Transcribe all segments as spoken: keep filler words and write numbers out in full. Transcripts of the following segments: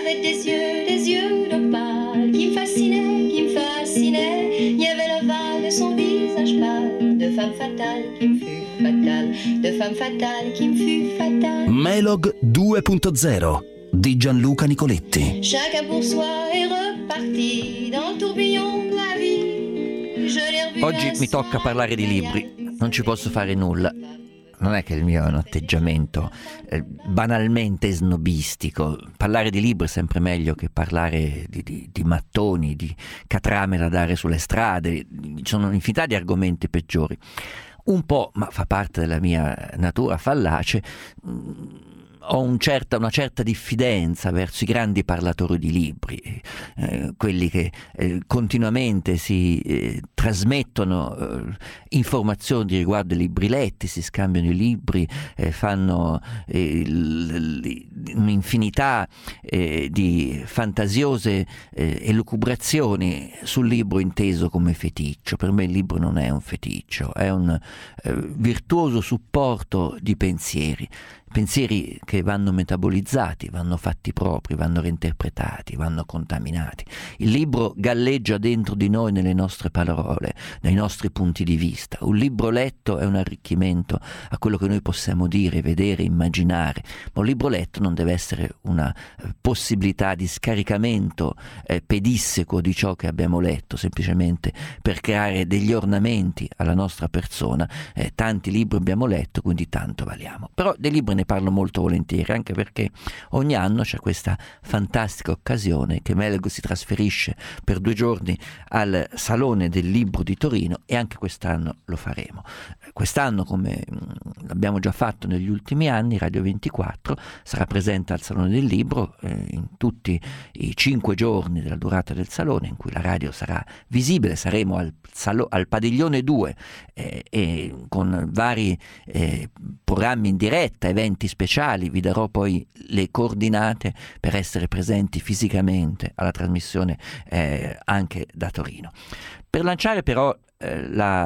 avait des yeux, des yeux d'opale qui me fascinaient, qui me fascinaient. Il y avait l'ovale de son visage pâle, de femme fatale qui me fut fatale, de femme fatale qui me fut fatale. Melog due punto zero di Gianluca Nicoletti. Chacun pour soi est reparti dans le tourbillon de la vie. Je l'ai revu. Oggi mi tocca parlare di libri, non ci posso fare nulla. Non è che il mio è un atteggiamento eh, banalmente snobistico. Parlare di libri è sempre meglio che parlare di, di, di mattoni, di catrame da dare sulle strade. Ci sono un'infinità di argomenti peggiori. Un po', ma fa parte della mia natura fallace, mh, ho un certa, una certa diffidenza verso i grandi parlatori di libri, eh, quelli che eh, continuamente si eh, trasmettono eh, informazioni riguardo ai libri letti, si scambiano i libri, eh, fanno eh, l, l, un'infinità eh, di fantasiose eh, elucubrazioni sul libro inteso come feticcio. Per me il libro non è un feticcio, è un eh, virtuoso supporto di pensieri. Pensieri che vanno metabolizzati, vanno fatti propri, vanno reinterpretati, vanno contaminati. Il libro galleggia dentro di noi, nelle nostre parole, nei nostri punti di vista. Un libro letto è un arricchimento a quello che noi possiamo dire, vedere, immaginare, ma un libro letto non deve essere una possibilità di scaricamento eh, pedissequo di ciò che abbiamo letto, semplicemente per creare degli ornamenti alla nostra persona. Eh, tanti libri abbiamo letto, quindi tanto valiamo. Però dei libri ne parlo molto volentieri, anche perché ogni anno c'è questa fantastica occasione che Melog si trasferisce per due giorni al Salone del Libro di Torino, e anche quest'anno lo faremo. Quest'anno, come l'abbiamo già fatto negli ultimi anni, Radio ventiquattro sarà presente al Salone del Libro eh, in tutti i cinque giorni della durata del Salone, in cui la radio sarà visibile. Saremo al, salo- al Padiglione due eh, e con vari eh, programmi in diretta, eventi speciali. Vi darò poi le coordinate per essere presenti fisicamente alla trasmissione eh, anche da Torino. Per lanciare però eh,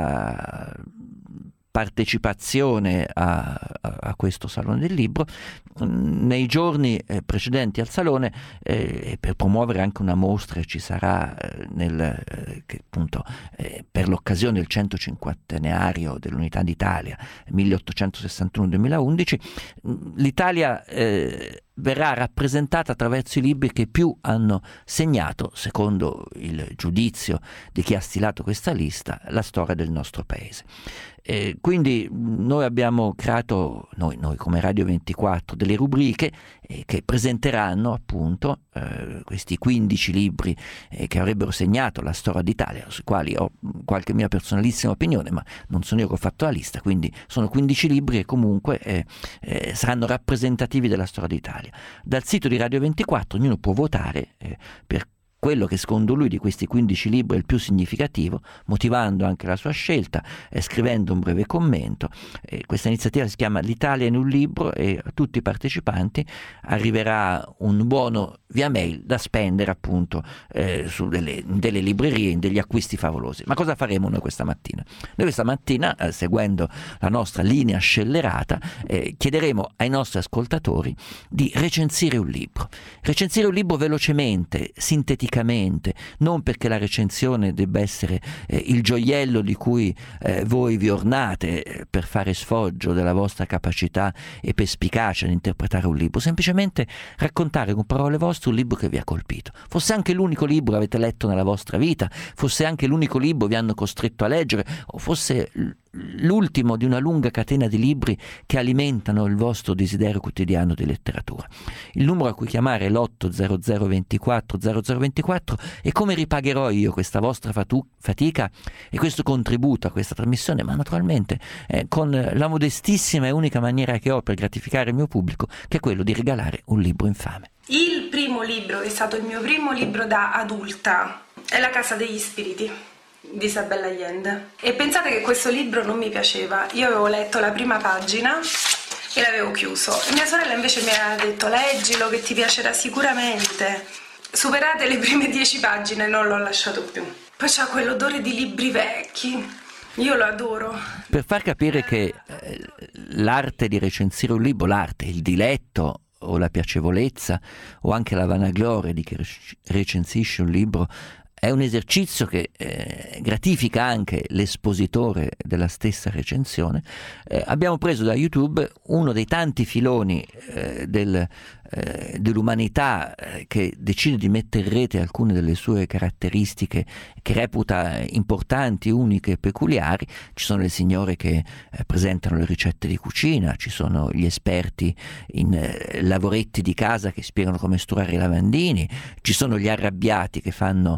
la partecipazione a, a, a questo Salone del Libro, nei giorni eh, precedenti al Salone, eh, per promuovere anche una mostra ci sarà eh, nel, eh, che appunto eh, per l'occasione del centocinquantenario dell'Unità d'Italia milleottocentosessantuno duemilaundici, l'Italia eh, verrà rappresentata attraverso i libri che più hanno segnato, secondo il giudizio di chi ha stilato questa lista, la storia del nostro paese. Eh, quindi noi abbiamo creato, noi, noi come Radio ventiquattro, delle rubriche eh, che presenteranno appunto eh, questi quindici libri eh, che avrebbero segnato la storia d'Italia, sui quali ho qualche mia personalissima opinione, ma non sono io che ho fatto la lista, quindi sono quindici libri che comunque eh, eh, saranno rappresentativi della storia d'Italia. Dal sito di Radio ventiquattro ognuno può votare eh, per quello che secondo lui di questi quindici libri è il più significativo, motivando anche la sua scelta e scrivendo un breve commento. E questa iniziativa si chiama L'Italia in un libro, e a tutti i partecipanti arriverà un buono via mail da spendere appunto eh, su delle, delle librerie, in degli acquisti favolosi. Ma cosa faremo noi questa mattina? Noi questa mattina, eh, seguendo la nostra linea scellerata, eh, chiederemo ai nostri ascoltatori di recensire un libro. Recensire un libro velocemente, sinteticamente, non perché la recensione debba essere eh, il gioiello di cui eh, voi vi ornate eh, per fare sfoggio della vostra capacità e perspicacia di interpretare un libro, semplicemente raccontare con parole vostre un libro che vi ha colpito. Fosse anche l'unico libro che avete letto nella vostra vita, fosse anche l'unico libro vi hanno costretto a leggere, o fosse l'ultimo di una lunga catena di libri che alimentano il vostro desiderio quotidiano di letteratura. Il numero a cui chiamare è l'otto zero zero ventiquattro zero zero ventiquattro, e come ripagherò io questa vostra fatu- fatica e questo contributo a questa trasmissione? Ma naturalmente eh, con la modestissima e unica maniera che ho per gratificare il mio pubblico, che è quello di regalare un libro infame. Il primo libro, che è stato il mio primo libro da adulta, è La Casa degli Spiriti di Isabella Allende. E pensate che questo libro non mi piaceva. Io avevo letto la prima pagina e l'avevo chiuso, e mia sorella invece mi ha detto: leggilo che ti piacerà sicuramente. Superate le prime dieci pagine non l'ho lasciato più. Poi c'ha quell'odore di libri vecchi, io lo adoro. Per far capire che eh, l'arte di recensire un libro, l'arte, il diletto o la piacevolezza o anche la vanagloria di chi recensisce un libro è un esercizio che eh, gratifica anche l'espositore della stessa recensione. Eh, abbiamo preso da YouTube uno dei tanti filoni eh, del, eh, dell'umanità eh, che decide di mettere in rete alcune delle sue caratteristiche che reputa importanti, uniche e peculiari. Ci sono le signore che eh, presentano le ricette di cucina, ci sono gli esperti in eh, lavoretti di casa che spiegano come sturare i lavandini, ci sono gli arrabbiati che fanno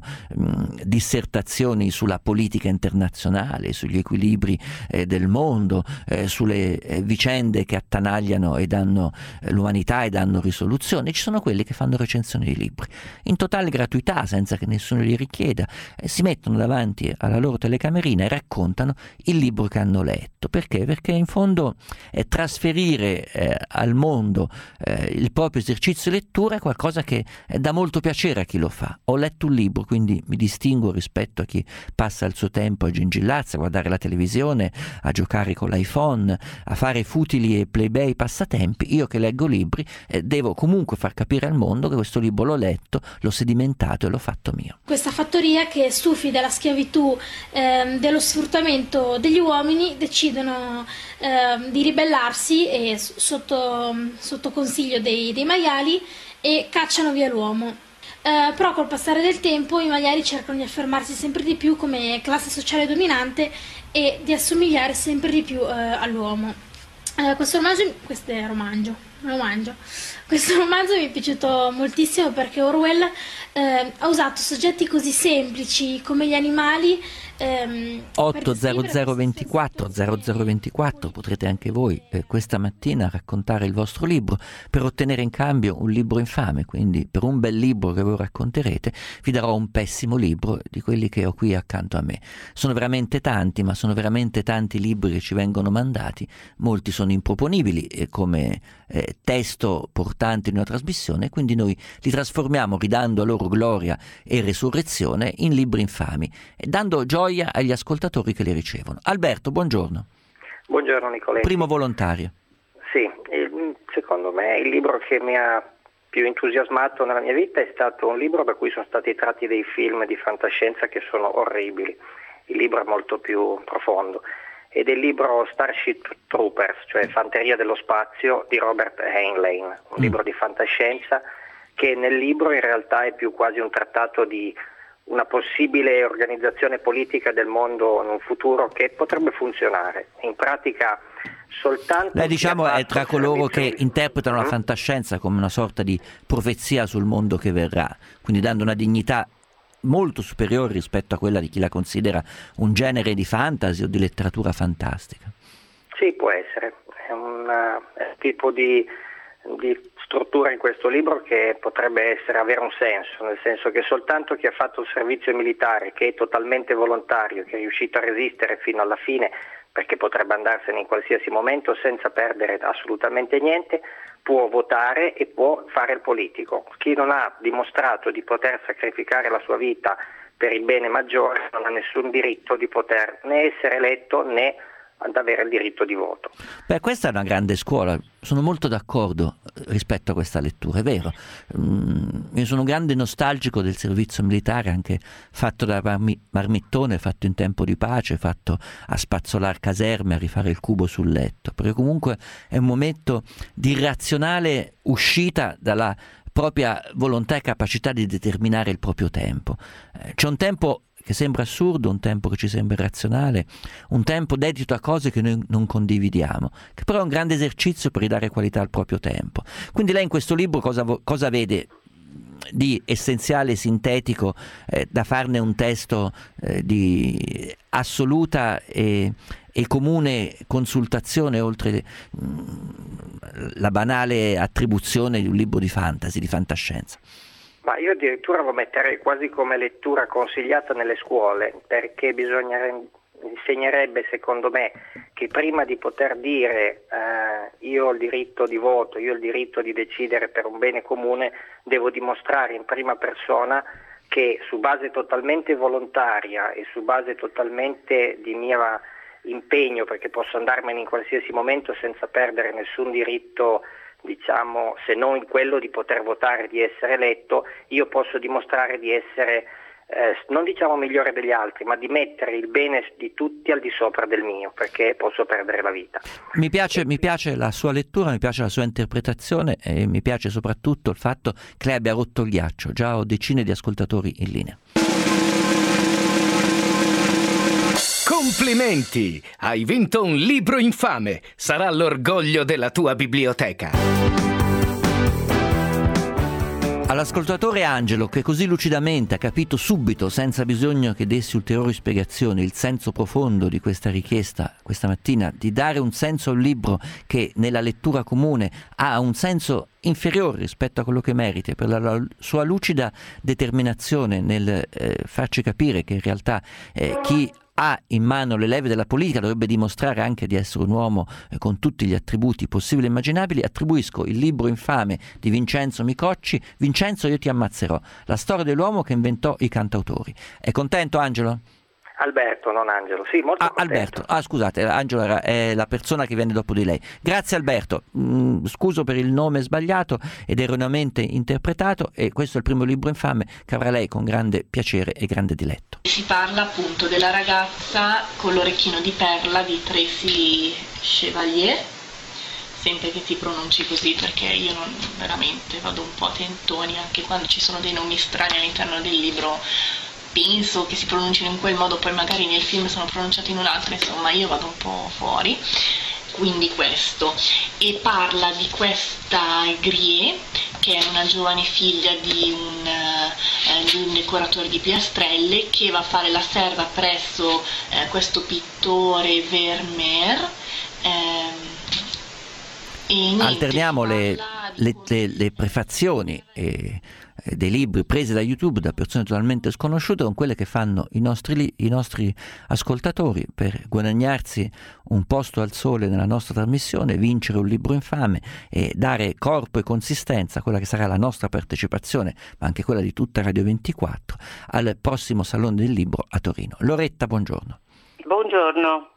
dissertazioni sulla politica internazionale, sugli equilibri eh, del mondo, eh, sulle eh, vicende che attanagliano e danno eh, l'umanità e danno risoluzioni. Ci sono quelli che fanno recensioni di libri in totale gratuità, senza che nessuno li richieda, eh, si mettono davanti alla loro telecamerina e raccontano il libro che hanno letto. Perché? Perché in fondo eh, trasferire eh, al mondo eh, il proprio esercizio di lettura è qualcosa che eh, dà molto piacere a chi lo fa. Ho letto un libro, quindi mi distingo rispetto a chi passa il suo tempo a gingillarsi, a guardare la televisione, a giocare con l'iPhone, a fare futili e plebei passatempi. Io che leggo libri eh, devo comunque far capire al mondo che questo libro l'ho letto, l'ho sedimentato e l'ho fatto mio. Questa fattoria che, stufi della schiavitù, eh, dello sfruttamento degli uomini, decidono eh, di ribellarsi e sotto, sotto consiglio dei, dei maiali, e cacciano via l'uomo. Uh, però col passare del tempo i maiali cercano di affermarsi sempre di più come classe sociale dominante e di assomigliare sempre di più uh, all'uomo. Uh, questo romanzo, questo è romanzo, romanzo, questo romanzo mi è piaciuto moltissimo perché Orwell uh, ha usato soggetti così semplici come gli animali. Um, otto zero zero ventiquattro zero zero ventiquattro potrete anche voi eh, questa mattina raccontare il vostro libro per ottenere in cambio un libro infame. Quindi per un bel libro che voi racconterete vi darò un pessimo libro di quelli che ho qui accanto a me. Sono veramente tanti, ma sono veramente tanti libri che ci vengono mandati. Molti sono improponibili eh, come eh, testo portante in una trasmissione, quindi noi li trasformiamo, ridando a loro gloria e resurrezione, in libri infami e dando gioia agli ascoltatori che li ricevono. Alberto, buongiorno. Buongiorno Nicoletti. Primo volontario. Sì, il, secondo me il libro che mi ha più entusiasmato nella mia vita è stato un libro da cui sono stati tratti dei film di fantascienza che sono orribili. Il libro è molto più profondo ed è il libro Starship Troopers, cioè Fanteria dello Spazio, di Robert Heinlein, un mm. libro di fantascienza che nel libro in realtà è più quasi un trattato di una possibile organizzazione politica del mondo in un futuro che potrebbe funzionare. In pratica soltanto... Lei diciamo è tra coloro che interpretano la fantascienza come una sorta di profezia sul mondo che verrà, quindi dando una dignità molto superiore rispetto a quella di chi la considera un genere di fantasy o di letteratura fantastica. Sì, può essere. È un uh, tipo di, di struttura in questo libro che potrebbe essere avere un senso, nel senso che soltanto chi ha fatto il servizio militare, che è totalmente volontario, che è riuscito a resistere fino alla fine, perché potrebbe andarsene in qualsiasi momento senza perdere assolutamente niente, può votare e può fare il politico. Chi non ha dimostrato di poter sacrificare la sua vita per il bene maggiore non ha nessun diritto di poter né essere eletto né ad avere il diritto di voto. Beh, questa è una grande scuola, sono molto d'accordo rispetto a questa lettura, è vero. Mm, io sono un grande nostalgico del servizio militare, anche fatto da marmi- marmittone, fatto in tempo di pace, fatto a spazzolare caserme, a rifare il cubo sul letto, perché comunque è un momento di irrazionale uscita dalla propria volontà e capacità di determinare il proprio tempo. Eh, c'è un tempo che sembra assurdo, un tempo che ci sembra irrazionale, un tempo dedito a cose che noi non condividiamo, che però è un grande esercizio per ridare qualità al proprio tempo. Quindi lei in questo libro cosa, cosa vede di essenziale, sintetico, eh, da farne un testo eh, di assoluta e, e comune consultazione, oltre mh, la banale attribuzione di un libro di fantasy, di fantascienza? Ma io addirittura lo metterei quasi come lettura consigliata nelle scuole, perché bisognerebbe, insegnerebbe secondo me che prima di poter dire eh, io ho il diritto di voto, io ho il diritto di decidere per un bene comune, devo dimostrare in prima persona che su base totalmente volontaria e su base totalmente di mio impegno, perché posso andarmene in qualsiasi momento senza perdere nessun diritto diciamo, se non quello di poter votare, di essere eletto, io posso dimostrare di essere, eh, non diciamo migliore degli altri, ma di mettere il bene di tutti al di sopra del mio, perché posso perdere la vita. Mi piace, mi piace la sua lettura, mi piace la sua interpretazione e mi piace soprattutto il fatto che lei abbia rotto il ghiaccio. Già ho decine di ascoltatori in linea. Complimenti! Hai vinto un libro infame! Sarà l'orgoglio della tua biblioteca! All'ascoltatore Angelo, che così lucidamente ha capito subito, senza bisogno che dessi ulteriori spiegazioni, il senso profondo di questa richiesta questa mattina, di dare un senso a un libro che nella lettura comune ha un senso inferiore rispetto a quello che merita, per la, la sua lucida determinazione nel eh, farci capire che in realtà eh, chi ha in mano le leve della politica dovrebbe dimostrare anche di essere un uomo eh, con tutti gli attributi possibili e immaginabili. Attribuisco il libro infame di Vincenzo Micocci, Vincenzo io ti ammazzerò, la storia dell'uomo che inventò i cantautori. È contento Angelo? Alberto, non Angelo, sì, molto ah, contento. Alberto, ah scusate, Angelo era, è la persona che viene dopo di lei. Grazie Alberto, mm, scuso per il nome sbagliato ed erroneamente interpretato, e questo è il primo libro infame che avrà lei con grande piacere e grande diletto. Si parla appunto della ragazza con l'orecchino di perla di Tracy Chevalier, sempre che si pronunci così perché io non veramente vado un po' a tentoni anche quando ci sono dei nomi strani all'interno del libro. Penso che si pronunciano in quel modo, poi magari nel film sono pronunciati in un altro, insomma io vado un po' fuori, quindi questo. E parla di questa Grie, che è una giovane figlia di un, eh, di un decoratore di piastrelle, che va a fare la serva presso eh, questo pittore Vermeer. Ehm, e niente, Alterniamo le, di... le, le, le prefazioni e dei libri presi da YouTube da persone totalmente sconosciute con quelle che fanno i nostri, i nostri ascoltatori per guadagnarsi un posto al sole nella nostra trasmissione, vincere un libro infame e dare corpo e consistenza a quella che sarà la nostra partecipazione, ma anche quella di tutta Radio ventiquattro, al prossimo Salone del Libro a Torino. Loretta, buongiorno. Buongiorno.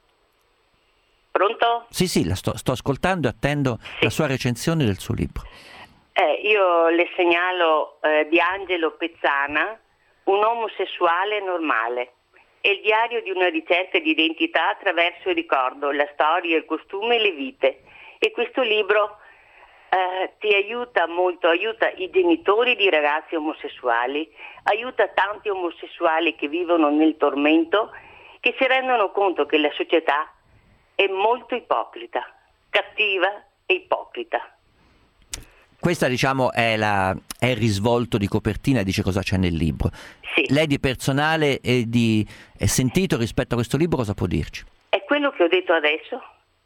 Pronto? Sì, sì, la sto, sto ascoltando e attendo sì. la sua recensione del suo libro. Eh, io le segnalo eh, di Angelo Pezzana, Un omosessuale normale. È il diario di una ricerca di identità attraverso il ricordo, la storia, il costume e le vite. E questo libro eh, ti aiuta molto, aiuta i genitori di ragazzi omosessuali, aiuta tanti omosessuali che vivono nel tormento, che si rendono conto che la società è molto ipocrita, cattiva e ipocrita. Questa diciamo è, la, è il risvolto di copertina, dice cosa c'è nel libro. Sì. Lei di personale e di è sentito rispetto a questo libro cosa può dirci? È quello che ho detto adesso,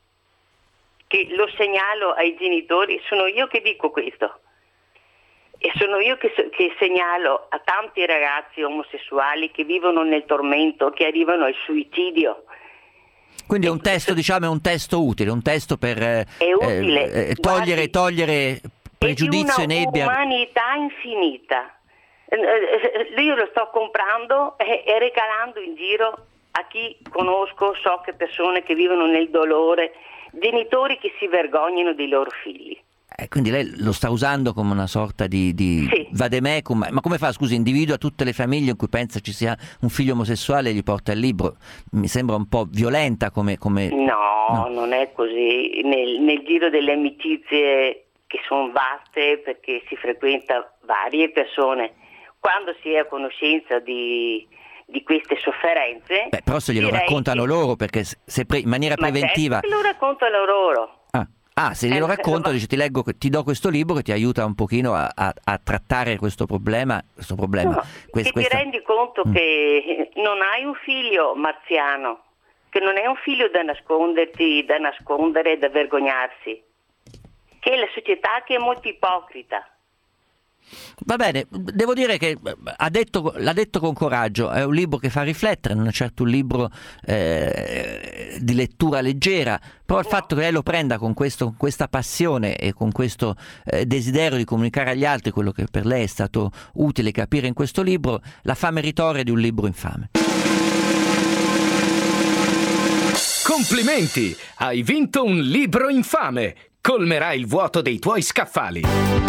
che lo segnalo ai genitori, sono io che dico questo. E sono io che, che segnalo a tanti ragazzi omosessuali che vivono nel tormento, che arrivano al suicidio. Quindi è un testo, diciamo, è un testo utile, un testo per eh, è utile. Eh, togliere, Guardi, togliere pregiudizio e nebbia. È di una umanità infinita. Io lo sto comprando e, e regalando in giro a chi conosco, so che persone che vivono nel dolore, genitori che si vergognano dei loro figli. Eh, quindi lei lo sta usando come una sorta di, di sì. vademecum, ma come fa, scusi, individua tutte le famiglie in cui pensa ci sia un figlio omosessuale e gli porta il libro? Mi sembra un po' violenta come... come... No, no, non è così. Nel, nel giro delle amicizie che sono vaste, perché si frequenta varie persone, quando si è a conoscenza di, di queste sofferenze... Beh, però se glielo raccontano che... loro, perché se pre- in maniera ma preventiva... Ma certo che lo raccontano loro. Ah. Ah, se glielo Eh, racconto, ma- dice ti leggo, ti do questo libro che ti aiuta un pochino a, a, a trattare questo problema, questo problema. No, quest- che questa- ti rendi conto Mm. che non hai un figlio marziano, che non è un figlio da nasconderti, da nascondere, da vergognarsi, che è la società che è molto ipocrita. Va bene, devo dire che ha detto, l'ha detto con coraggio, è un libro che fa riflettere, non è certo un libro eh, di lettura leggera, però il fatto che lei lo prenda con, questo, con questa passione e con questo eh, desiderio di comunicare agli altri quello che per lei è stato utile capire in questo libro, la fa meritoria di un libro infame. Complimenti! Hai vinto un libro infame! colmerà il vuoto dei tuoi scaffali.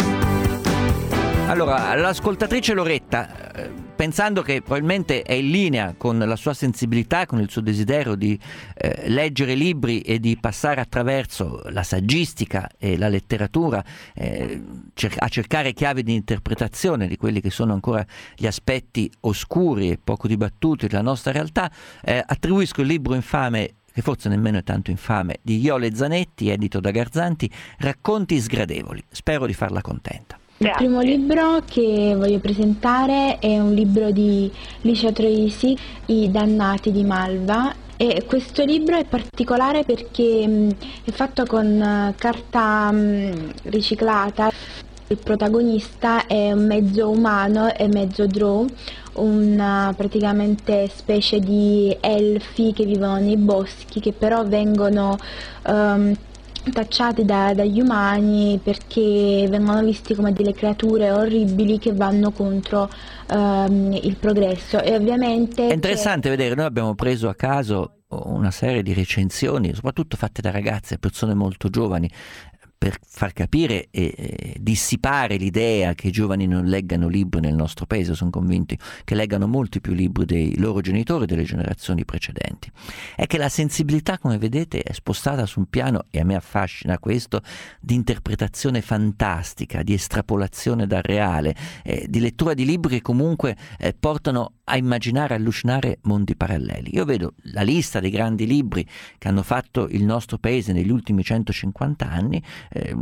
Allora, l'ascoltatrice Loretta, eh, pensando che probabilmente è in linea con la sua sensibilità, con il suo desiderio di eh, leggere libri e di passare attraverso la saggistica e la letteratura eh, cer- a cercare chiavi di interpretazione di quelli che sono ancora gli aspetti oscuri e poco dibattuti della nostra realtà, eh, attribuisco il libro infame, che forse nemmeno è tanto infame, di Iole Zanetti, edito da Garzanti, Racconti sgradevoli. Spero di farla contenta. Il primo libro che voglio presentare è un libro di Licia Troisi, I dannati di Malva, e questo libro è particolare perché mh, è fatto con carta mh, riciclata. Il protagonista è un mezzo umano e mezzo drow, una praticamente specie di elfi che vivono nei boschi, che però vengono um, tacciati da, dagli umani perché vengono visti come delle creature orribili che vanno contro um, il progresso. E ovviamente è interessante c'è... vedere, noi abbiamo preso a caso una serie di recensioni, soprattutto fatte da ragazze, persone molto giovani, per far capire e eh, dissipare l'idea che i giovani non leggano libri nel nostro paese. Sono convinti che leggano molti più libri dei loro genitori e delle generazioni precedenti. È che la sensibilità, come vedete, è spostata su un piano, e a me affascina questo, di interpretazione fantastica, di estrapolazione dal reale, eh, di lettura di libri che comunque eh, portano a immaginare, allucinare mondi paralleli. Io vedo la lista dei grandi libri che hanno fatto il nostro paese negli ultimi centocinquanta anni. Eh,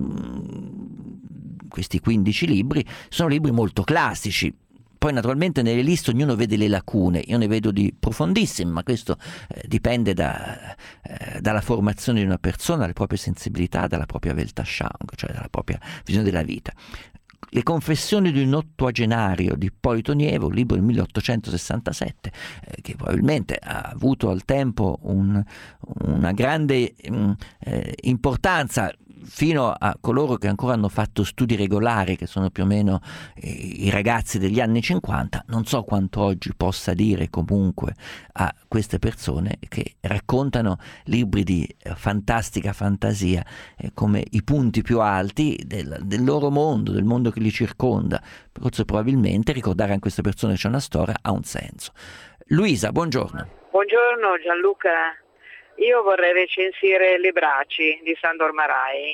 questi quindici libri sono libri molto classici. Poi naturalmente nelle liste ognuno vede le lacune, io ne vedo di profondissime, ma questo eh, dipende da, eh, dalla formazione di una persona, dalle proprie sensibilità, dalla propria Weltanschauung, cioè dalla propria visione della vita. Le confessioni di un ottuagenario di Ippolito Nievo, un libro del milleottocentosessantasette, eh, che probabilmente ha avuto al tempo un, una grande mh, eh, importanza fino a coloro che ancora hanno fatto studi regolari, che sono più o meno eh, i ragazzi degli anni cinquanta. Non so quanto oggi possa dire comunque a queste persone che raccontano libri di eh, fantastica fantasia eh, come i punti più alti del, del loro mondo, del mondo che li circonda. Forse probabilmente ricordare a queste persone che c'è una storia ha un senso. Luisa, buongiorno. Buongiorno Gianluca. Io vorrei recensire Le Braci di Sandor Marai.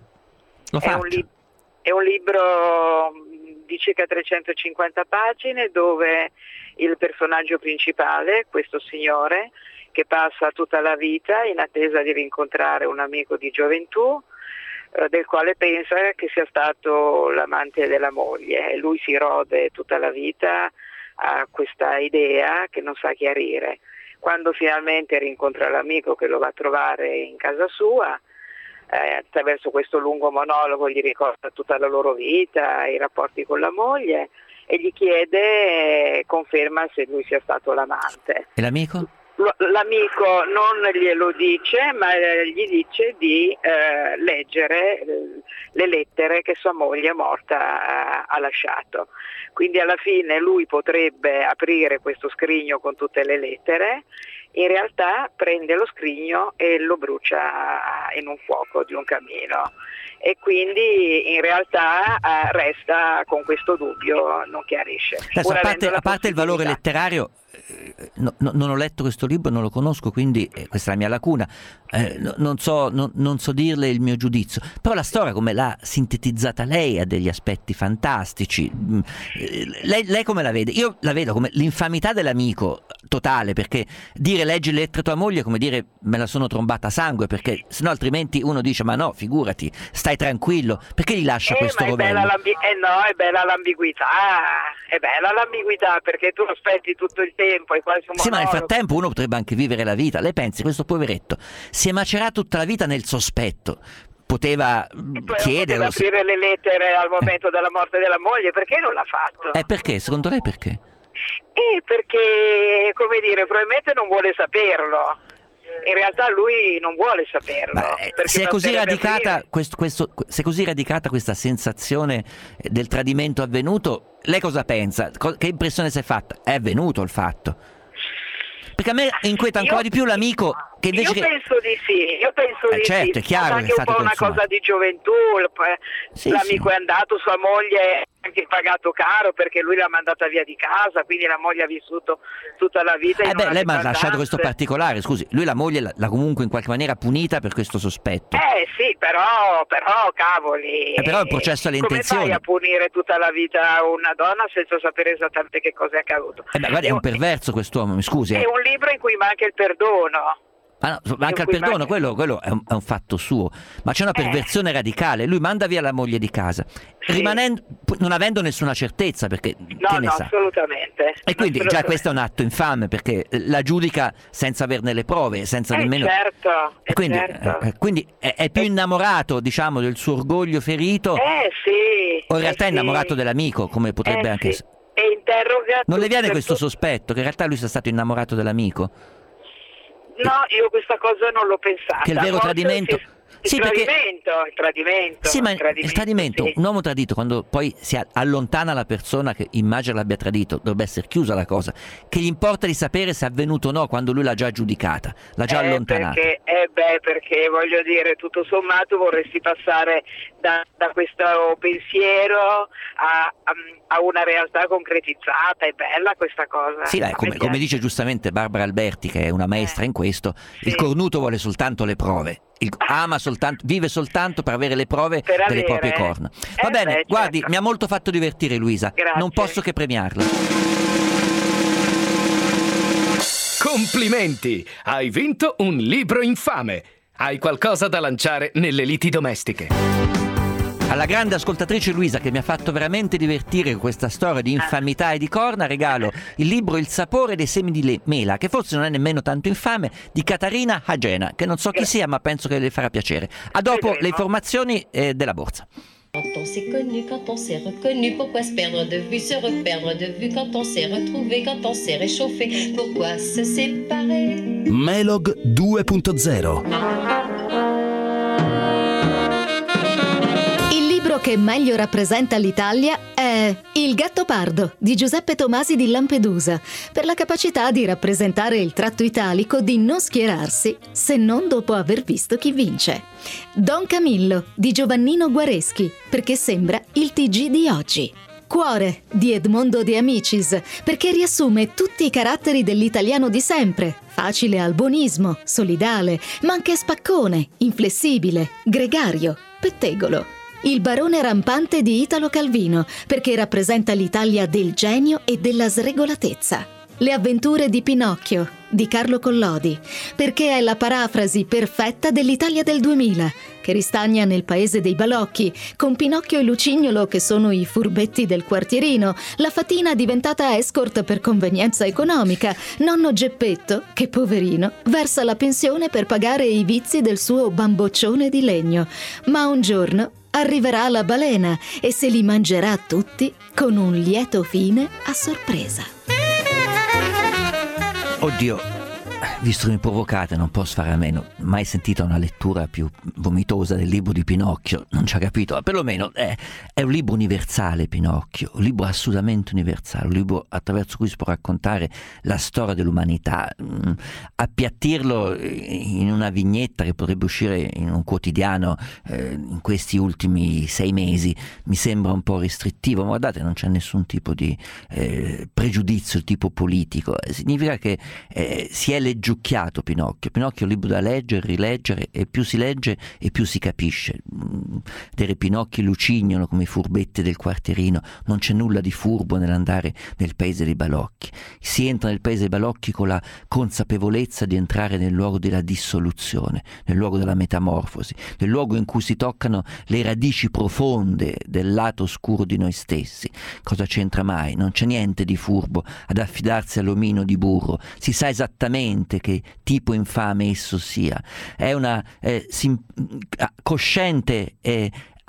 Lo è, un li- è un libro di circa trecentocinquanta pagine dove il personaggio principale, questo signore, che passa tutta la vita in attesa di rincontrare un amico di gioventù, eh, del quale pensa che sia stato l'amante della moglie, e lui si rode tutta la vita a questa idea che non sa chiarire. Quando finalmente rincontra l'amico che lo va a trovare in casa sua, eh, attraverso questo lungo monologo gli ricorda tutta la loro vita, i rapporti con la moglie, e gli chiede, eh, conferma se lui sia stato l'amante. E l'amico? L'amico non glielo dice, ma gli dice di eh, leggere le lettere che sua moglie morta ha lasciato. Quindi alla fine lui potrebbe aprire questo scrigno con tutte le lettere, in realtà prende lo scrigno e lo brucia in un fuoco di un camino, e quindi in realtà eh, resta con questo dubbio, non chiarisce. Adesso, a parte, a parte il valore letterario, No, no, non ho letto questo libro, non lo conosco, quindi eh, questa è la mia lacuna, eh, no, non, so, no, non so dirle il mio giudizio, però la storia come l'ha sintetizzata lei ha degli aspetti fantastici. Mm, eh, lei, lei come la vede? Io la vedo come l'infamità dell'amico totale, perché dire leggi le lettere a tua moglie è come dire me la sono trombata a sangue, perché sennò altrimenti uno dice ma no, figurati, stai tranquillo, perché gli lascia eh, questo ma è rovello? Bella eh no, è bella l'ambiguità, è bella l'ambiguità, perché tu aspetti tutto il tempo, è quasi un sì, monologo. ma nel frattempo uno potrebbe anche vivere la vita. Lei pensi, questo poveretto si è macerato tutta la vita nel sospetto, poteva chiedere, poteva aprire le lettere al momento eh. della morte della moglie, perché non l'ha fatto? Eh, perché? Secondo lei perché? Eh, perché, come dire, probabilmente non vuole saperlo. In realtà lui non vuole saperlo. Beh, se, è così radicata, questo, questo, se è così radicata questa sensazione del tradimento avvenuto, lei cosa pensa? Che impressione si è fatta? È avvenuto il fatto. Perché a me inquieta ancora Io... di più l'amico Che invece io che... penso di sì, io penso eh, di certo, sì. è chiaro anche che è un stato po' una consumato. cosa di gioventù, Sì, l'amico sì. è andato, sua moglie ha anche pagato caro perché lui l'ha mandata via di casa, quindi la moglie ha vissuto tutta la vita in Eh beh, una lei mi ha dependance. lasciato questo particolare, scusi, lui la moglie l'ha l'ha comunque in qualche maniera punita per questo sospetto. Eh sì, però, però cavoli. Eh, però è un processo alle come intenzioni. fai a punire tutta la vita una donna senza sapere esattamente che cosa è accaduto? Eh beh, guarda, è un perverso quest'uomo, mi scusi. È eh. un libro in cui manca il perdono. Ma no, manca il cui perdono, manca- quello, quello è, un, è un fatto suo, ma c'è una perversione radicale. Lui manda via la moglie di casa, rimanendo, non avendo nessuna certezza, perché No, che ne no, sa. assolutamente. E quindi già Assolutamente. questo è un atto infame, perché la giudica senza averne le prove, senza Eh, nemmeno... certo, E quindi, certo. eh, quindi è, è più innamorato, diciamo, del suo orgoglio ferito, Eh sì. o in realtà eh, è innamorato dell'amico, come potrebbe eh, anche sì. essere. E interroga Non le tutte- viene questo sospetto che in realtà lui sia stato innamorato dell'amico? No, io questa cosa non l'ho pensata. Che il vero Forse tradimento- sì, Sì, il perché- tradimento, il tradimento. Sì, ma il tradimento, il tradimento, sì. un uomo tradito, quando poi si a- allontana la persona che immagina l'abbia tradito, dovrebbe essere chiusa la cosa. Che gli importa di sapere se è avvenuto o no quando lui l'ha già giudicata, l'ha già Eh, allontanata. Perché, eh beh, perché voglio dire, tutto sommato vorresti passare da, da questo pensiero a, a, a una realtà concretizzata. È bella questa cosa. Sì, A beh, me come, piace. come dice giustamente Barbara Alberti, che è una maestra in questo, il cornuto vuole soltanto le prove. Il- ama soltanto, vive soltanto per avere le prove Per delle avere. proprie corna. Va Eh bene, beh, guardi, certo. mi ha molto fatto divertire Luisa. Grazie. Non posso che premiarla. Complimenti! Hai vinto un libro infame. Hai qualcosa da lanciare nelle liti domestiche. Alla grande ascoltatrice Luisa, che mi ha fatto veramente divertire con questa storia di infamità e di corna, regalo il libro Il sapore dei semi di le- mela, che forse non è nemmeno tanto infame, di Catarina Agena, che non so chi sia, ma penso che le farà piacere. A dopo le informazioni eh, della borsa. Quand on s'est connu, quand on s'est reconnu, pourquoi se perdre de vue, se reperdre de vue, quand on s'est retrouvé, quand on s'est réchauffé, pourquoi se séparer? Melog due punto zero. Il libro che meglio rappresenta l'Italia è Il Gattopardo di Giuseppe Tomasi di Lampedusa, per la capacità di rappresentare il tratto italico di non schierarsi se non dopo aver visto chi vince. Don Camillo di Giovannino Guareschi, perché sembra il T G di oggi. Cuore di Edmondo De Amicis, perché riassume tutti i caratteri dell'italiano di sempre, facile al buonismo, solidale, ma anche spaccone, inflessibile, gregario, pettegolo. Il barone rampante di Italo Calvino, perché rappresenta l'Italia del genio e della sregolatezza. Le avventure di Pinocchio, di Carlo Collodi, perché è la parafrasi perfetta dell'Italia del duemila, che ristagna nel paese dei balocchi, con Pinocchio e Lucignolo che sono i furbetti del quartierino, la fatina diventata escort per convenienza economica, nonno Geppetto, che poverino, versa la pensione per pagare i vizi del suo bamboccione di legno, ma un giorno arriverà la balena e se li mangerà tutti con un lieto fine a sorpresa. Oddio, visto che mi provocate, non posso fare a meno. Mai sentita una lettura più vomitosa del libro di Pinocchio, non ci ha capito. Ma perlomeno è, è un libro universale, Pinocchio, un libro assolutamente universale, un libro attraverso cui si può raccontare la storia dell'umanità. Mm, appiattirlo in una vignetta che potrebbe uscire in un quotidiano eh, in questi ultimi sei mesi mi sembra un po' restrittivo, ma guardate, non c'è nessun tipo di eh, pregiudizio tipo politico. Significa che eh, si è leggiucchiato Pinocchio. Pinocchio è un libro da leggere, rileggere, e più si legge e più si capisce. Vedere Pinocchio e Lucignolo come i furbetti del quartierino, non c'è nulla di furbo nell'andare nel paese dei balocchi. Si entra nel paese dei balocchi con la consapevolezza di entrare nel luogo della dissoluzione, nel luogo della metamorfosi, nel luogo in cui si toccano le radici profonde del lato oscuro di noi stessi. Cosa c'entra mai? Non c'è niente di furbo ad affidarsi all'omino di burro. Si sa esattamente che tipo infame esso sia. È una eh, sim- cosciente e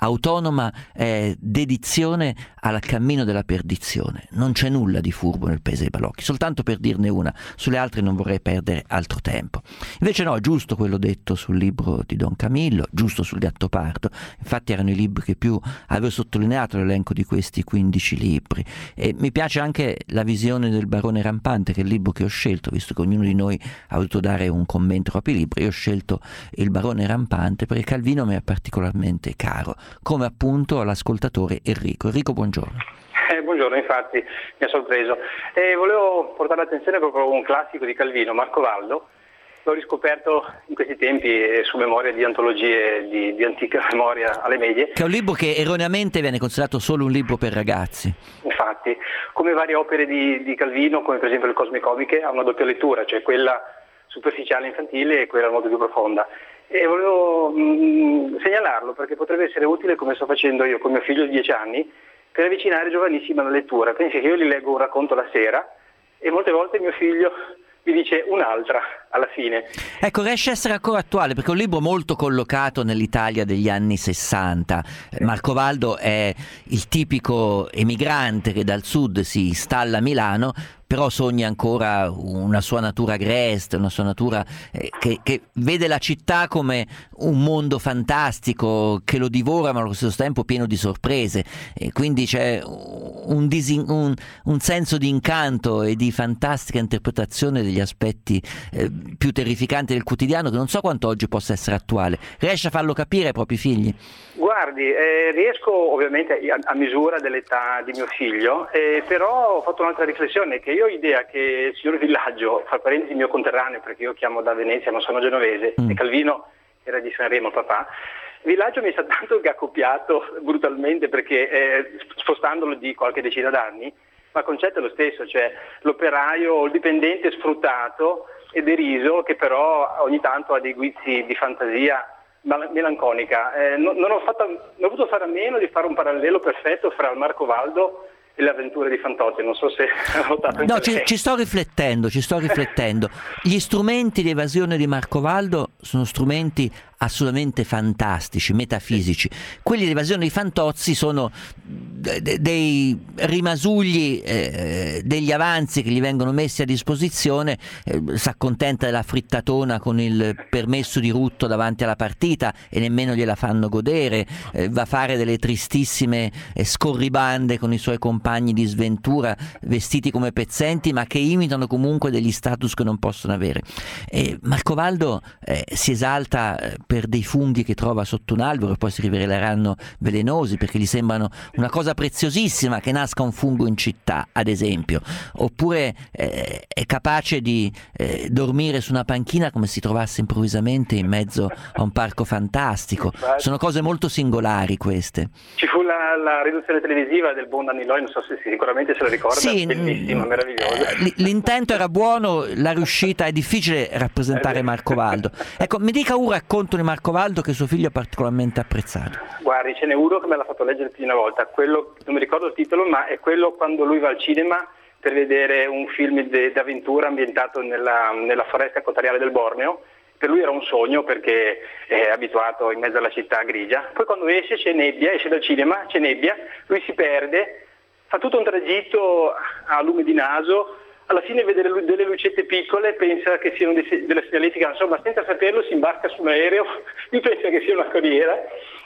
autonoma eh, dedizione al cammino della perdizione. Non c'è nulla di furbo nel Paese dei Balocchi, soltanto per dirne una, sulle altre non vorrei perdere altro tempo. Invece no, giusto quello detto sul libro di Don Camillo, giusto sul Gattopardo, infatti erano i libri che più avevo sottolineato l'elenco di questi quindici libri. E mi piace anche La visione del barone rampante, che è il libro che ho scelto, visto che ognuno di noi ha voluto dare un commento ai propri libri. Io ho scelto Il barone rampante perché Calvino mi è particolarmente caro, come appunto all'ascoltatore Enrico. Enrico, buongiorno. Eh, buongiorno, infatti mi ha sorpreso. Eh, volevo portare l'attenzione proprio a un classico di Calvino, Marcovaldo. L'ho riscoperto in questi tempi eh, su memoria di antologie di, di antica memoria alle medie. Che è un libro che erroneamente viene considerato solo un libro per ragazzi. Infatti, come varie opere di, di Calvino, come per esempio le Cosme Comiche, ha una doppia lettura, cioè quella superficiale infantile e quella molto più profonda. E volevo mh, segnalarlo perché potrebbe essere utile, come sto facendo io con mio figlio di dieci anni, per avvicinare giovanissimi alla lettura. Pensi che io gli leggo un racconto la sera e molte volte mio figlio mi dice un'altra alla fine. Ecco, riesce a essere ancora attuale perché è un libro molto collocato nell'Italia degli anni sessanta. Sì. Marcovaldo è il tipico emigrante che dal sud si installa a Milano, però sogna ancora una sua natura agreste, una sua natura eh, che, che vede la città come un mondo fantastico che lo divora, ma allo stesso tempo pieno di sorprese, e quindi c'è un, disin- un, un senso di incanto e di fantastica interpretazione degli aspetti eh, più terrificanti del quotidiano che non so quanto oggi possa essere attuale. Riesce a farlo capire ai propri figli? Guardi, eh, riesco ovviamente a, a misura dell'età di mio figlio, eh, però ho fatto un'altra riflessione, che io ho idea che il signor Villaggio, fra parentesi mio conterraneo, perché io chiamo da Venezia ma sono genovese, mm. e Calvino era di Sanremo il papà, Villaggio mi sa tanto che ha copiato brutalmente, perché eh, spostandolo di qualche decina d'anni, ma il concetto è lo stesso, cioè l'operaio o il dipendente sfruttato e deriso che però ogni tanto ha dei guizzi di fantasia melanconica. Eh, non, non, ho fatto, non ho potuto fare a meno di fare un parallelo perfetto fra il Marcovaldo e le avventure di Fantozzi, non so se ho notato. No, ci, ci sto riflettendo, ci sto riflettendo. Gli strumenti di evasione di Marcovaldo sono strumenti assolutamente fantastici, metafisici. Quelli di evasione di Fantozzi sono de- dei rimasugli eh, degli avanzi che gli vengono messi a disposizione. Eh, si accontenta della frittatona con il permesso di rutto davanti alla partita e nemmeno gliela fanno godere, eh, va a fare delle tristissime eh, scorribande con i suoi compagni di sventura vestiti come pezzenti, ma che imitano comunque degli status che non possono avere. E Marcovaldo eh, si esalta eh, per dei funghi che trova sotto un albero e poi si riveleranno velenosi perché gli sembrano una cosa preziosissima che nasca un fungo in città, ad esempio. Oppure eh, è capace di eh, dormire su una panchina come si trovasse improvvisamente in mezzo a un parco fantastico. Sono cose molto singolari queste. Ci fu la, la riduzione televisiva del buon Danny Lloyd, non so se sicuramente se la ricorda, sì, bellissima, meravigliosa. L'intento era buono, la riuscita è difficile rappresentare Marcovaldo. Ecco, mi dica un racconto di Marcovaldo che suo figlio ha particolarmente apprezzato. Guardi, ce n'è uno che me l'ha fatto leggere più di una volta, quello, non mi ricordo il titolo, ma è quello quando lui va al cinema per vedere un film d'avventura ambientato nella, nella foresta equatoriale del Borneo. Per lui era un sogno perché è abituato in mezzo alla città grigia. Poi quando esce c'è nebbia, esce dal cinema, c'è nebbia, lui si perde, fa tutto un tragitto a lume di naso, alla fine vede delle lucette piccole, pensa che siano delle segnaletica, insomma senza saperlo si imbarca su un aereo, lui pensa che sia una corriera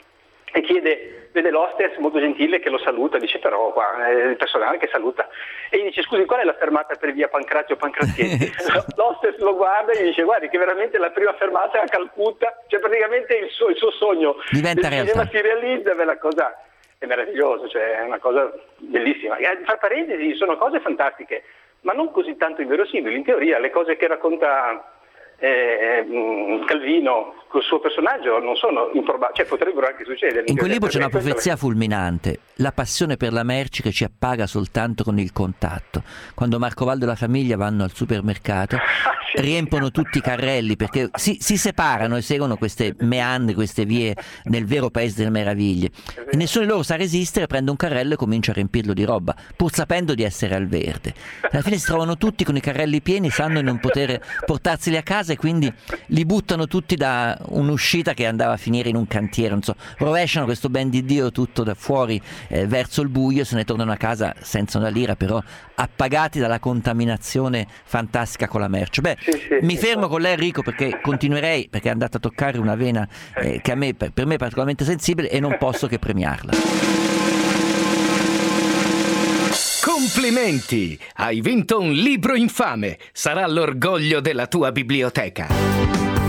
e chiede, vede l'hostess molto gentile che lo saluta, dice però qua è il personale che saluta, e gli dice scusi qual è la fermata per via Pancrazio Pancrazietti? L'hostess lo guarda e gli dice guardi che veramente la prima fermata è a Calcutta, cioè praticamente il suo, il suo sogno diventa del realtà. Cinema si realizza, la cosa è meraviglioso, cioè è una cosa bellissima. E, fra parentesi, sono cose fantastiche, ma non così tanto inverosimili. In teoria le cose che racconta eh, Calvino col suo personaggio non sono improbabili, cioè potrebbero anche succedere. In quel libro c'è una profezia fulminante, la passione per la merce che ci appaga soltanto con il contatto. Quando Marcovaldo e la famiglia vanno al supermercato, ah, riempono tutti i carrelli, perché si, si separano e seguono queste meandri, queste vie nel vero paese delle meraviglie, e nessuno di loro sa resistere, prende un carrello e comincia a riempirlo di roba, pur sapendo di essere al verde. Alla fine si trovano tutti con i carrelli pieni, sanno di non poter portarseli a casa e quindi li buttano tutti da un'uscita che andava a finire in un cantiere, non so, rovesciano questo ben di Dio tutto da fuori eh, verso il buio, se ne tornano a casa senza una lira, però appagati dalla contaminazione fantastica con la merce. Beh, sì, sì, mi fermo sì. con lei, Enrico, perché continuerei, perché è andata a toccare una vena eh, che a me, per me è particolarmente sensibile, e non posso che premiarla. Complimenti! Hai vinto un libro infame! Sarà l'orgoglio della tua biblioteca.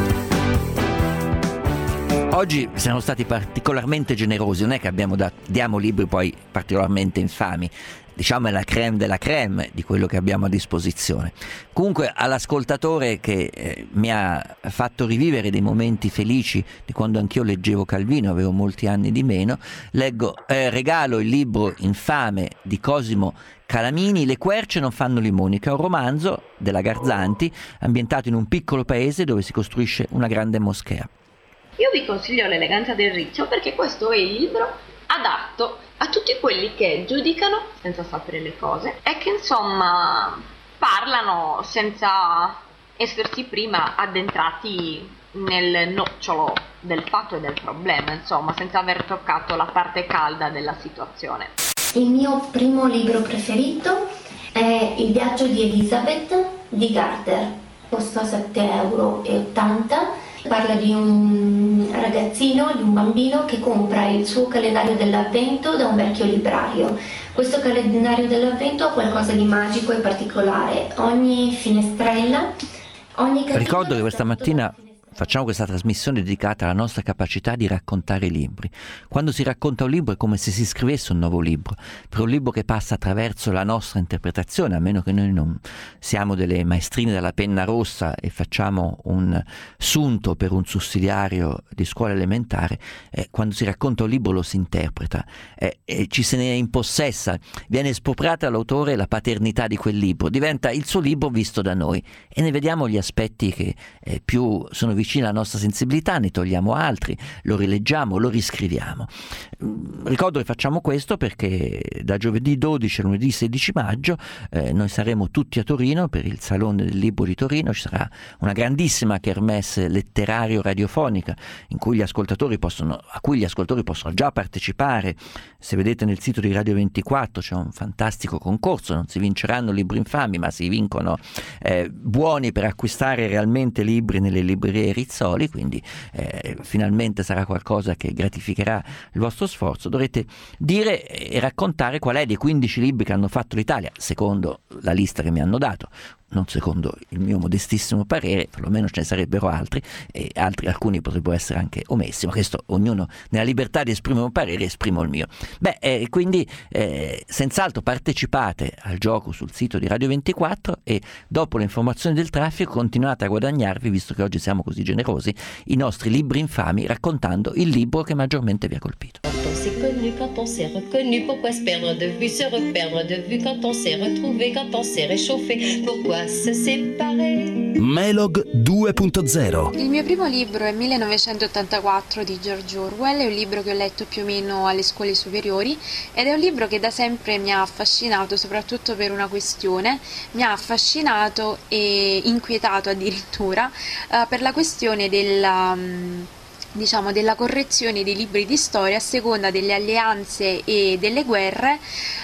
Oggi siamo stati particolarmente generosi, non è che abbiamo da, diamo libri poi particolarmente infami, diciamo è la crème della crème di quello che abbiamo a disposizione. Comunque all'ascoltatore che eh, mi ha fatto rivivere dei momenti felici di quando anch'io leggevo Calvino, avevo molti anni di meno, leggo, eh, regalo il libro infame di Cosimo Calamini, Le querce non fanno limoni, che è un romanzo della Garzanti ambientato in un piccolo paese dove si costruisce una grande moschea. Io vi consiglio L'eleganza del riccio perché questo è il libro adatto a tutti quelli che giudicano senza sapere le cose e che insomma parlano senza essersi prima addentrati nel nocciolo del fatto e del problema, insomma, senza aver toccato la parte calda della situazione. Il mio primo libro preferito è Il viaggio di Elizabeth di Garter, costa sette euro e ottanta. Parla di un ragazzino, di un bambino che compra il suo calendario dell'avvento da un vecchio librario. Questo calendario dell'avvento ha qualcosa di magico e particolare. Ogni finestrella, ogni capitolo... Ricordo che questa mattina facciamo questa trasmissione dedicata alla nostra capacità di raccontare i libri. Quando si racconta un libro è come se si scrivesse un nuovo libro, per un libro che passa attraverso la nostra interpretazione, a meno che noi non siamo delle maestrine della penna rossa e facciamo un sunto per un sussidiario di scuola elementare. Eh, quando si racconta un libro lo si interpreta, eh, e ci se ne impossessa, viene espropriata all'autore la paternità di quel libro, diventa il suo libro visto da noi e ne vediamo gli aspetti che eh, più sono vicini alla nostra sensibilità, ne togliamo altri, lo rileggiamo, lo riscriviamo. Ricordo che facciamo questo perché da giovedì dodici a lunedì sedici maggio eh, noi saremo tutti a Torino per il Salone del Libro di Torino. Ci sarà una grandissima kermesse letterario radiofonica in cui gli ascoltatori possono, a cui gli ascoltatori possono già partecipare. Se vedete nel sito di Radio ventiquattro c'è un fantastico concorso, non si vinceranno libri infami ma si vincono eh, buoni per acquistare realmente libri nelle librerie Rizzoli, quindi eh, finalmente sarà qualcosa che gratificherà il vostro sforzo. Dovrete dire e raccontare qual è dei quindici libri che hanno fatto l'Italia, secondo la lista che mi hanno dato, non secondo il mio modestissimo parere, perlomeno ce ne sarebbero altri e altri, alcuni potrebbero essere anche omessi, ma questo ognuno nella libertà di esprimere un parere esprimo il mio. Beh, eh, quindi eh, senz'altro partecipate al gioco sul sito di Radio ventiquattro e dopo le informazioni del traffico continuate a guadagnarvi, visto che oggi siamo così generosi, i nostri libri infami raccontando il libro che maggiormente vi ha colpito. Quand on s'est connu, quand on s'est reconnu, pourquoi se perdre de vue, se reperdre de vue, quand on s'est retrouvé, quand on s'est réchauffé, pourquoi se séparer? Melog due punto zero. Il mio primo libro è millenovecentottantaquattro di George Orwell, è un libro che ho letto più o meno alle scuole superiori ed è un libro che da sempre mi ha affascinato, soprattutto per una questione, mi ha affascinato e inquietato addirittura uh, per la questione della... Um, diciamo della correzione dei libri di storia a seconda delle alleanze e delle guerre,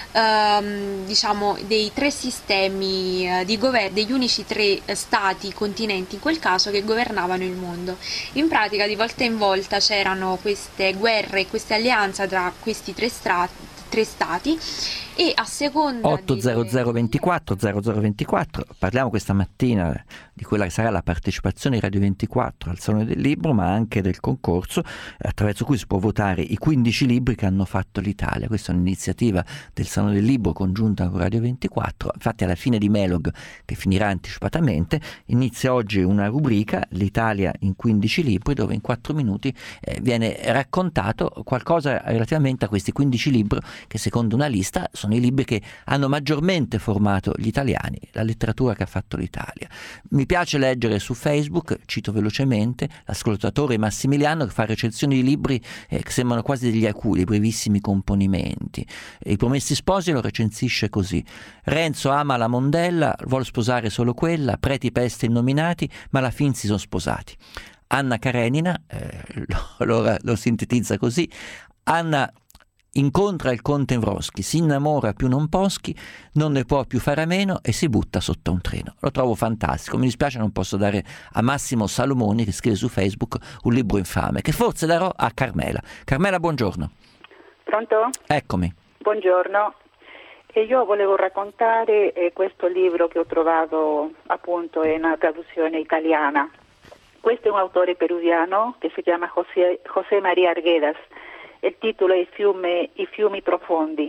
ehm, diciamo dei tre sistemi eh, di governo, degli unici tre eh, stati, continenti in quel caso, che governavano il mondo. In pratica di volta in volta c'erano queste guerre e queste alleanze tra questi tre, stra- tre stati e a seconda otto zero zero ventiquattro zero zero ventiquattro parliamo questa mattina di quella che sarà la partecipazione di Radio ventiquattro al Salone del Libro, ma anche del concorso attraverso cui si può votare i quindici libri che hanno fatto l'Italia. Questa è un'iniziativa del Salone del Libro congiunta con Radio ventiquattro. Infatti alla fine di Melog, che finirà anticipatamente, inizia oggi una rubrica, l'Italia in quindici libri, dove in quattro minuti eh, viene raccontato qualcosa relativamente a questi quindici libri che secondo una lista sono i libri che hanno maggiormente formato gli italiani, la letteratura che ha fatto l'Italia. Mi piace leggere su Facebook, cito velocemente, l'ascoltatore Massimiliano che fa recensioni di libri eh, che sembrano quasi degli haiku, dei brevissimi componimenti. I Promessi Sposi lo recensisce così: Renzo ama la Mondella, vuol sposare solo quella, preti peste innominati, ma alla fin si sono sposati. Anna Karenina eh, lo, lo, lo sintetizza così: Anna incontra il conte Vrosky, si innamora più non poschi, non ne può più fare a meno e si butta sotto un treno. Lo trovo fantastico. Mi dispiace non posso dare a Massimo Salomoni, che scrive su Facebook, un libro infame che forse darò a Carmela. Carmela, buongiorno. Pronto? Eccomi. Buongiorno. E io volevo raccontare eh, questo libro che ho trovato appunto in una traduzione italiana. Questo è un autore peruviano che si chiama José, José María Arguedas. Il titolo è I fiumi, I fiumi profondi.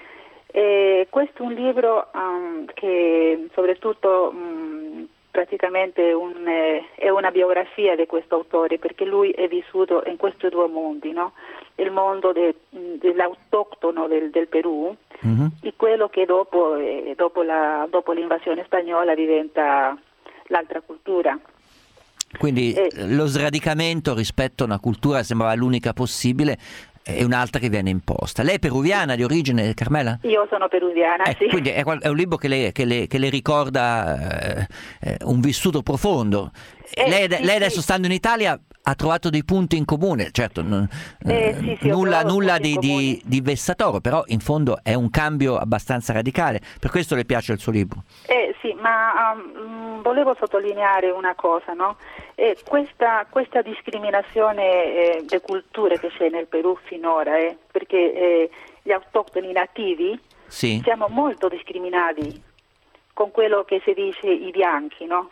E questo è un libro um, che soprattutto um, praticamente un, eh, è una biografia di questo autore, perché lui è vissuto in questi due mondi, no? Il mondo de, dell'autoctono del, del Perù, mm-hmm. e quello che dopo, eh, dopo, la, dopo l'invasione spagnola diventa l'altra cultura. Quindi eh, lo sradicamento rispetto a una cultura che sembrava l'unica possibile è un'altra che viene imposta. Lei è peruviana di origine, Carmela? Io sono peruviana, eh, sì. Quindi è, è un libro che le, che le, che le ricorda eh, un vissuto profondo. Eh, lei, sì, lei adesso sì. stando in Italia ha trovato dei punti in comune, certo non, eh, sì, sì, nulla, nulla di, di, di vessatorio, però in fondo è un cambio abbastanza radicale. Per questo le piace il suo libro? Eh sì, ma um, volevo sottolineare una cosa, no? Eh, questa, questa discriminazione eh, di culture che c'è nel Perù finora, eh, perché eh, gli autoctoni nativi sì. siamo molto discriminati con quello che si dice i bianchi, no?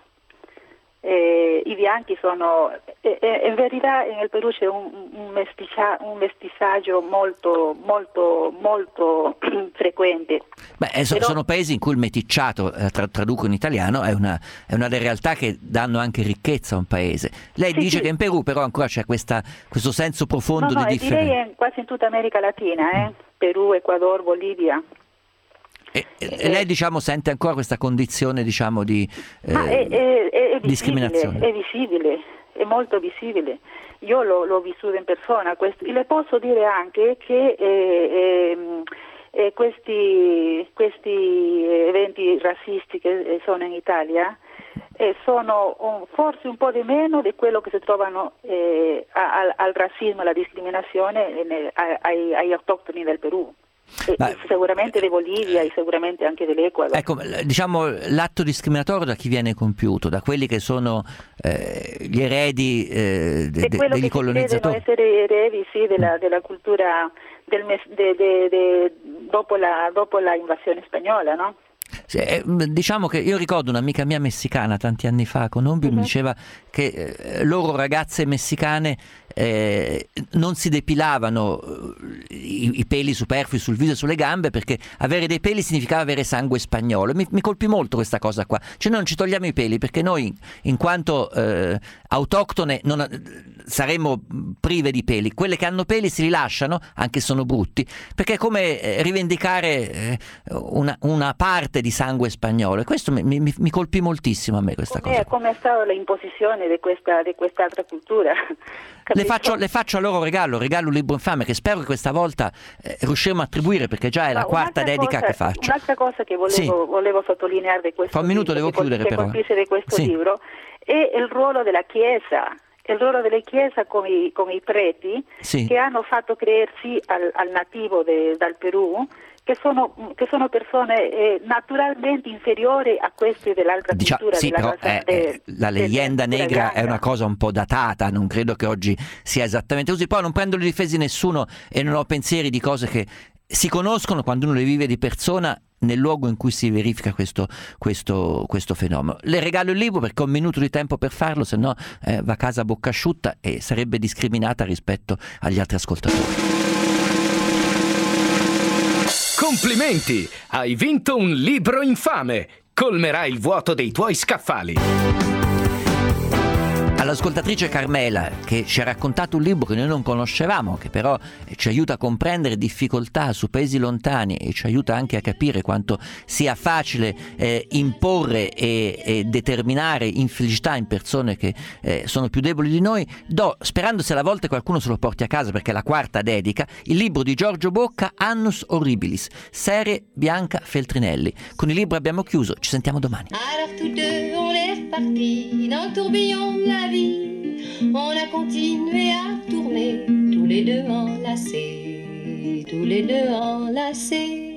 Eh, I bianchi sono, eh, eh, in verità nel Perù c'è un, un, mestica, un mestizaggio molto, molto, molto frequente. Beh, eh, so, Però, sono paesi in cui il meticciato, eh, tra, traduco in italiano, è una, è una delle realtà che danno anche ricchezza a un paese. Lei sì, dice sì. che in Perù però ancora c'è questa, questo senso profondo no, no, di differenza. Direi in, quasi in tutta America Latina, eh? mm. Perù, Ecuador, Bolivia. E, e lei diciamo sente ancora questa condizione diciamo di eh, Ma è, è, è visibile, discriminazione? È visibile, è molto visibile. Io l'ho, l'ho vissuto in persona. Questo. E le posso dire anche che eh, eh, questi, questi eventi razzisti che sono in Italia eh, sono un, forse un po' di meno di quello che si trovano eh, al, al razzismo e alla discriminazione eh, ai, agli autoctoni del Perù. E Ma, sicuramente di Bolivia e sicuramente anche dell'Ecuador. Ecco, diciamo l'atto discriminatorio da chi viene compiuto? Da quelli che sono eh, gli eredi eh, de, de, degli colonizzatori? Devono essere eredi sì, della, della cultura del mes, de, de, de, dopo, la, dopo la invasione spagnola, no? Sì, eh, diciamo che io ricordo un'amica mia messicana tanti anni fa con Ombio, uh-huh. mi diceva che eh, loro ragazze messicane eh, non si depilavano i, i peli superflui sul viso e sulle gambe perché avere dei peli significava avere sangue spagnolo. Mi, mi colpì molto questa cosa qua, cioè non ci togliamo i peli perché noi in quanto eh, autoctone non, saremmo prive di peli, quelle che hanno peli si rilasciano anche se sono brutti perché è come eh, rivendicare eh, una, una parte di sangue spagnolo e questo mi, mi, mi colpì moltissimo a me questa come, cosa. Come è stata l'imposizione di questa di quest'altra cultura? Le faccio, le faccio a loro regalo, regalo un libro infame che spero che questa volta eh, riusciremo a attribuire perché già è la no, quarta dedica cosa, che faccio. Un'altra cosa che volevo, sì. volevo sottolineare di questo Fra un minuto libro, devo chiudere che però. colpisce di questo sì. libro è il ruolo della Chiesa. Il ruolo delle chiese come i, come i preti sì. che hanno fatto credersi al, al nativo de, dal Perù che sono, che sono persone eh, naturalmente inferiori a queste dell'altra Dicia, cultura. sì, della però eh, de, la leggenda de, negra è una cosa un po' datata, non credo che oggi sia esattamente così. Poi non prendo le difese di nessuno e non ho pensieri di cose che si conoscono quando uno le vive di persona nel luogo in cui si verifica questo, questo, questo fenomeno. Le regalo il libro perché ho un minuto di tempo per farlo, se no eh, va a casa a bocca asciutta e sarebbe discriminata rispetto agli altri ascoltatori. Complimenti! Hai vinto un libro infame! Colmerai il vuoto dei tuoi scaffali! All'ascoltatrice Carmela, che ci ha raccontato un libro che noi non conoscevamo, che però ci aiuta a comprendere difficoltà su paesi lontani e ci aiuta anche a capire quanto sia facile eh, imporre e, e determinare infelicità in persone che eh, sono più deboli di noi, do, sperando se alla volta qualcuno se lo porti a casa, perché è la quarta dedica, il libro di Giorgio Bocca, Annus Horribilis, serie Bianca Feltrinelli. Con il libro abbiamo chiuso, ci sentiamo domani. Alors tous deux on est repartis dans le tourbillon de la vie. On a continué à tourner, tous les deux enlacés, tous les deux enlacés.